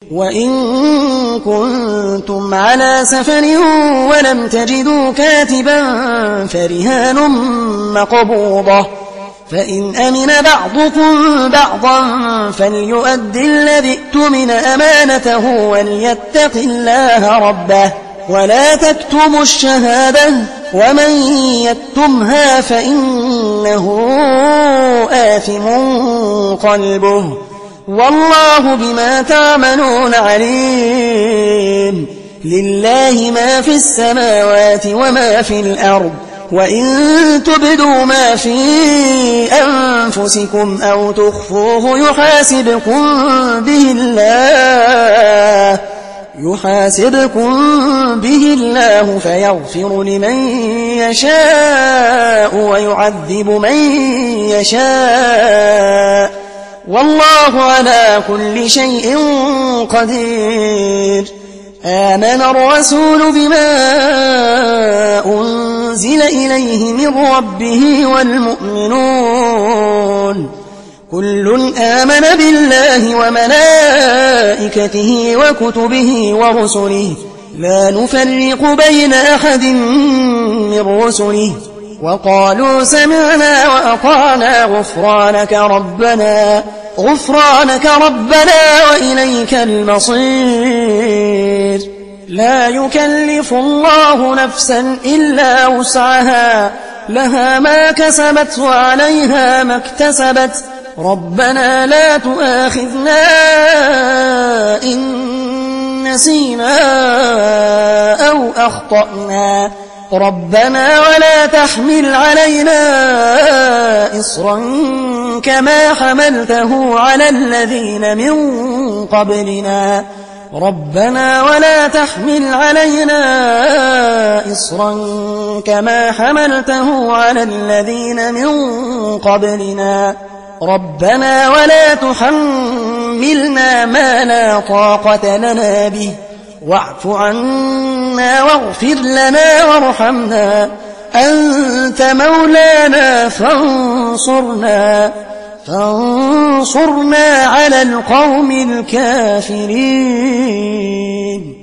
وإن كنتم على سفر ولم تجدوا كاتبا فرهان مقبوضة، فإن أمن بعضكم بعضا فليؤد الذي ائتمن أمانته وليتق الله ربه ولا تكتموا الشهادة ومن يكتمها فإنه آثم قلبه والله بما تعملون عليم. لله ما في السماوات وما في الأرض، وإن تبدوا ما في أنفسكم أو تخفوه يحاسبكم به الله فيغفر لمن يشاء ويعذب من يشاء والله على كل شيء قدير. آمن الرسول بما أنزل إليه من ربه والمؤمنون كل آمن بالله وملائكته وكتبه ورسله لا نفرق بين أحد من رسله وقالوا سمعنا وأطعنا غفرانك ربنا وإليك المصير. لا يكلف الله نفسا إلا وسعها لها ما كسبت وعليها ما اكتسبت ربنا لا تؤاخذنا إن نسينا أو أخطأنا ربنا ولا تحمل علينا إصرا كما حملته على الذين من قبلنا ربنا ولا تحمل علينا إصرا كما حملته على الذين من قبلنا ربنا ولا تحملنا ما لا طاقة لنا به واعف عنا واغفر لنا وارحمنا أنت مولانا فانصرنا على القوم الكافرين.